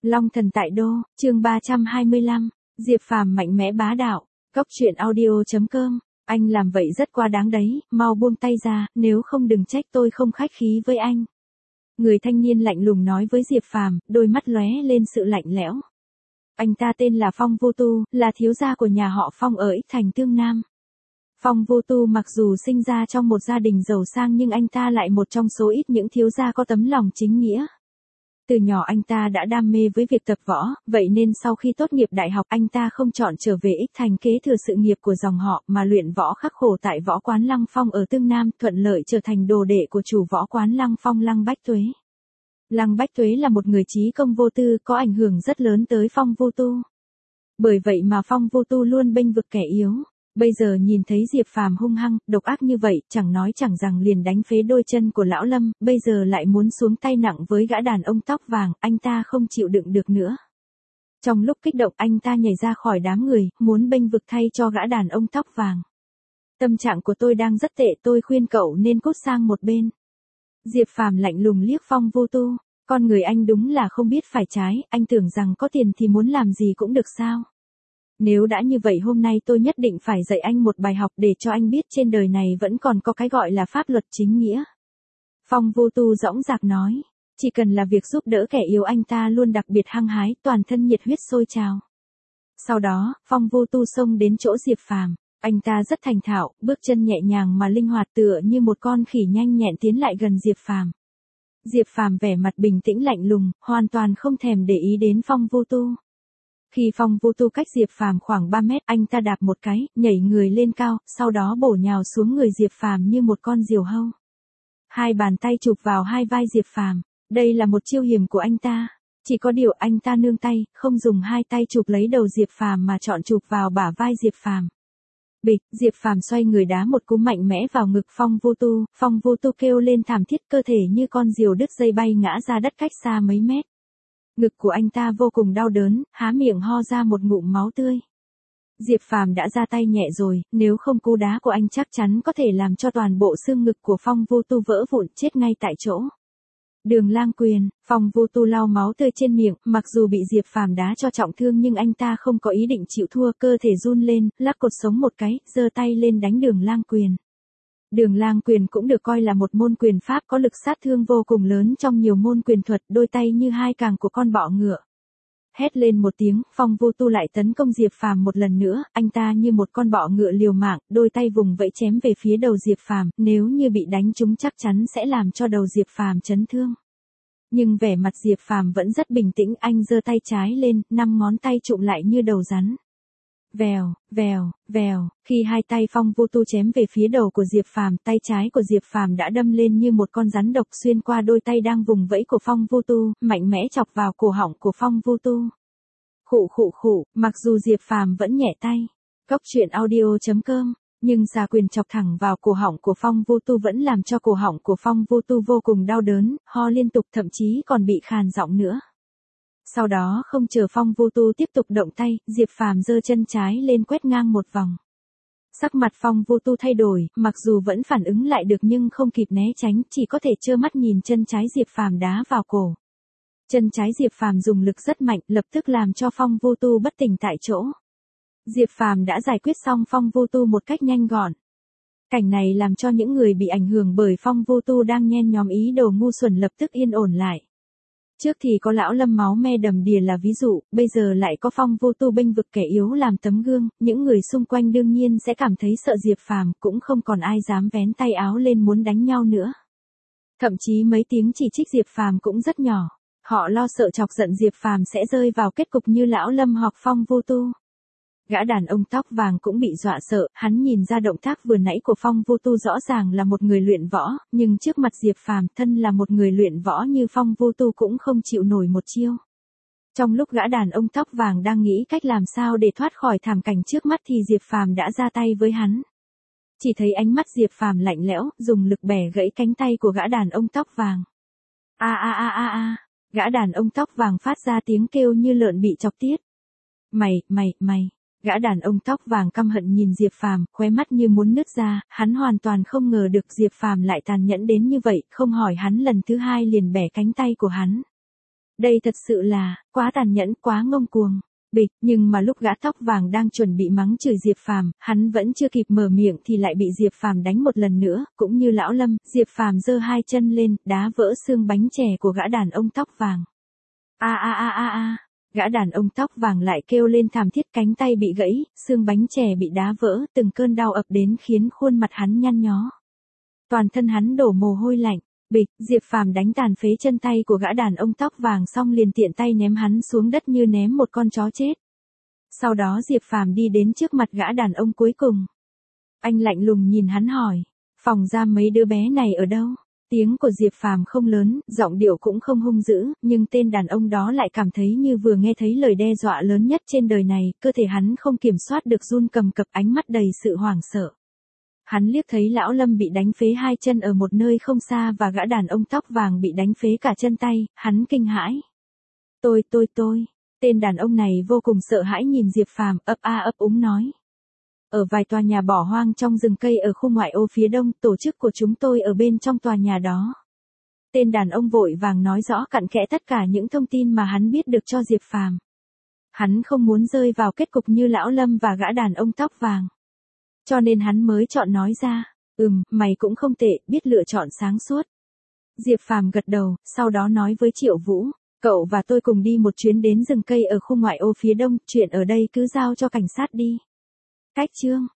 Long thần tại đô, chương 325, Diệp Phàm mạnh mẽ bá đạo, Cốc truyện audio.com, anh làm vậy rất quá đáng đấy, mau buông tay ra, nếu không đừng trách tôi không khách khí với anh. Người thanh niên lạnh lùng nói với Diệp Phàm, đôi mắt lóe lên sự lạnh lẽo. Anh ta tên là Phong Vô Tu, là thiếu gia của nhà họ Phong ở Ích Thành Tương Nam. Phong Vô Tu mặc dù sinh ra trong một gia đình giàu sang nhưng anh ta lại một trong số ít những thiếu gia có tấm lòng chính nghĩa. Từ nhỏ anh ta đã đam mê với việc tập võ, vậy nên sau khi tốt nghiệp đại học anh ta không chọn trở về Ích Thành kế thừa sự nghiệp của dòng họ mà luyện võ khắc khổ tại võ quán Lăng Phong ở Tương Nam, thuận lợi trở thành đồ đệ của chủ võ quán Lăng Phong Lăng Bách Tuế. Lăng Bách Tuế là một người trí công vô tư có ảnh hưởng rất lớn tới Phong Vô Tu. Bởi vậy mà Phong Vô Tu luôn bênh vực kẻ yếu. Bây giờ nhìn thấy Diệp Phàm hung hăng, độc ác như vậy, chẳng nói chẳng rằng liền đánh phế đôi chân của lão Lâm, bây giờ lại muốn xuống tay nặng với gã đàn ông tóc vàng, anh ta không chịu đựng được nữa. Trong lúc kích động anh ta nhảy ra khỏi đám người, muốn bênh vực thay cho gã đàn ông tóc vàng. Tâm trạng của tôi đang rất tệ, tôi khuyên cậu nên cút sang một bên. Diệp Phàm lạnh lùng liếc Phong Vô Tu, con người anh đúng là không biết phải trái, anh tưởng rằng có tiền thì muốn làm gì cũng được sao? Nếu đã như vậy hôm nay tôi nhất định phải dạy anh một bài học để cho anh biết trên đời này vẫn còn có cái gọi là pháp luật chính nghĩa. Phong Vô Tu dõng dạc nói, chỉ cần là việc giúp đỡ kẻ yếu anh ta luôn đặc biệt hăng hái, toàn thân nhiệt huyết sôi trào. Sau đó, Phong Vô Tu xông đến chỗ Diệp Phàm, anh ta rất thành thạo, bước chân nhẹ nhàng mà linh hoạt tựa như một con khỉ nhanh nhẹn tiến lại gần Diệp Phàm. Diệp Phàm vẻ mặt bình tĩnh lạnh lùng, hoàn toàn không thèm để ý đến Phong Vô Tu. Khi Phong Vô Tu cách Diệp Phàm khoảng 3 mét, anh ta đạp một cái, nhảy người lên cao, sau đó bổ nhào xuống người Diệp Phàm như một con diều hâu. Hai bàn tay chụp vào hai vai Diệp Phàm, đây là một chiêu hiểm của anh ta. Chỉ có điều anh ta nương tay, không dùng hai tay chụp lấy đầu Diệp Phàm mà chọn chụp vào bả vai Diệp Phàm. Bịch, Diệp Phàm xoay người đá một cú mạnh mẽ vào ngực Phong Vô Tu kêu lên thảm thiết, cơ thể như con diều đứt dây bay ngã ra đất cách xa mấy mét. Ngực của anh ta vô cùng đau đớn, há miệng ho ra một ngụm máu tươi. Diệp Phàm đã ra tay nhẹ rồi, nếu không cú đá của anh chắc chắn có thể làm cho toàn bộ xương ngực của Phong Vô Tu vỡ vụn chết ngay tại chỗ. Đường lang quyền, Phong Vô Tu lau máu tươi trên miệng, mặc dù bị Diệp Phàm đá cho trọng thương nhưng anh ta không có ý định chịu thua, cơ thể run lên, lắc cột sống một cái, giơ tay lên đánh đường lang quyền. Đường lang quyền cũng được coi là một môn quyền pháp có lực sát thương vô cùng lớn trong nhiều môn quyền thuật, đôi tay như hai càng của con bọ ngựa. Hét lên một tiếng, Phong Vô Tu lại tấn công Diệp Phàm một lần nữa, anh ta như một con bọ ngựa liều mạng, đôi tay vùng vẫy chém về phía đầu Diệp Phàm, nếu như bị đánh trúng chắc chắn sẽ làm cho đầu Diệp Phàm chấn thương. Nhưng vẻ mặt Diệp Phàm vẫn rất bình tĩnh, anh giơ tay trái lên, 5 ngón tay chụm lại như đầu rắn. Vèo, vèo, vèo, khi hai tay Phong Vô Tu chém về phía đầu của Diệp Phàm, tay trái của Diệp Phàm đã đâm lên như một con rắn độc xuyên qua đôi tay đang vùng vẫy của Phong Vô Tu, mạnh mẽ chọc vào cổ họng của Phong Vô Tu. Khụ khụ khụ, mặc dù Diệp Phàm vẫn nhẹ tay. Cốc truyện audio.com, nhưng xà quyền chọc thẳng vào cổ họng của Phong Vô Tu vẫn làm cho cổ họng của Phong Vô Tu vô cùng đau đớn, ho liên tục thậm chí còn bị khàn giọng nữa. Sau đó không chờ Phong Vô Tu tiếp tục động tay, Diệp Phàm giơ chân trái lên quét ngang một vòng. Sắc mặt Phong Vô Tu thay đổi, mặc dù vẫn phản ứng lại được nhưng không kịp né tránh, chỉ có thể trơ mắt nhìn chân trái Diệp Phàm đá vào cổ. Chân trái Diệp Phàm dùng lực rất mạnh, lập tức làm cho Phong Vô Tu bất tỉnh tại chỗ. Diệp Phàm đã giải quyết xong Phong Vô Tu một cách nhanh gọn. Cảnh này làm cho những người bị ảnh hưởng bởi Phong Vô Tu đang nhen nhóm ý đồ ngu xuẩn lập tức yên ổn lại. Trước thì có lão Lâm máu me đầm đìa là ví dụ, bây giờ lại có Phong Vô Tu bênh vực kẻ yếu làm tấm gương, những người xung quanh đương nhiên sẽ cảm thấy sợ Diệp Phàm, cũng không còn ai dám vén tay áo lên muốn đánh nhau nữa. Thậm chí mấy tiếng chỉ trích Diệp Phàm cũng rất nhỏ, họ lo sợ chọc giận Diệp Phàm sẽ rơi vào kết cục như lão Lâm hoặc Phong Vô Tu. Gã đàn ông tóc vàng cũng bị dọa sợ, hắn nhìn ra động tác vừa nãy của Phong Vô Tu rõ ràng là một người luyện võ, nhưng trước mặt Diệp Phàm, thân là một người luyện võ như Phong Vô Tu cũng không chịu nổi một chiêu. Trong lúc gã đàn ông tóc vàng đang nghĩ cách làm sao để thoát khỏi thảm cảnh trước mắt thì Diệp Phàm đã ra tay với hắn. Chỉ thấy ánh mắt Diệp Phàm lạnh lẽo, dùng lực bẻ gãy cánh tay của gã đàn ông tóc vàng. A a a a a, gã đàn ông tóc vàng phát ra tiếng kêu như lợn bị chọc tiết. Mày. Gã đàn ông tóc vàng căm hận nhìn Diệp Phàm, khóe mắt như muốn nứt ra, hắn hoàn toàn không ngờ được Diệp Phàm lại tàn nhẫn đến như vậy, không hỏi hắn lần thứ hai liền bẻ cánh tay của hắn. Đây thật sự là, quá tàn nhẫn, quá ngông cuồng. Bịch, nhưng mà lúc gã tóc vàng đang chuẩn bị mắng chửi Diệp Phàm, hắn vẫn chưa kịp mở miệng thì lại bị Diệp Phàm đánh một lần nữa, cũng như lão Lâm, Diệp Phàm giơ hai chân lên, đá vỡ xương bánh chè của gã đàn ông tóc vàng. A a a a a, gã đàn ông tóc vàng lại kêu lên thảm thiết, cánh tay bị gãy, xương bánh chè bị đá vỡ, từng cơn đau ập đến khiến khuôn mặt hắn nhăn nhó. Toàn thân hắn đổ mồ hôi lạnh. Bịch, Diệp Phàm đánh tàn phế chân tay của gã đàn ông tóc vàng xong liền tiện tay ném hắn xuống đất như ném một con chó chết. Sau đó Diệp Phàm đi đến trước mặt gã đàn ông cuối cùng. Anh lạnh lùng nhìn hắn hỏi, phòng giam mấy đứa bé này ở đâu? Tiếng của Diệp Phàm không lớn, giọng điệu cũng không hung dữ, nhưng tên đàn ông đó lại cảm thấy như vừa nghe thấy lời đe dọa lớn nhất trên đời này, cơ thể hắn không kiểm soát được run cầm cập, ánh mắt đầy sự hoảng sợ. Hắn liếc thấy lão Lâm bị đánh phế hai chân ở một nơi không xa và gã đàn ông tóc vàng bị đánh phế cả chân tay, hắn kinh hãi. Tôi. Tên đàn ông này vô cùng sợ hãi nhìn Diệp Phàm, ấp a ấp úng nói. Ở vài tòa nhà bỏ hoang trong rừng cây ở khu ngoại ô phía đông, tổ chức của chúng tôi ở bên trong tòa nhà đó. Tên đàn ông vội vàng nói rõ cặn kẽ tất cả những thông tin mà hắn biết được cho Diệp Phàm. Hắn không muốn rơi vào kết cục như lão Lâm và gã đàn ông tóc vàng. Cho nên hắn mới chọn nói ra, mày cũng không tệ, biết lựa chọn sáng suốt. Diệp Phàm gật đầu, sau đó nói với Triệu Vũ, cậu và tôi cùng đi một chuyến đến rừng cây ở khu ngoại ô phía đông, chuyện ở đây cứ giao cho cảnh sát đi. Cách chương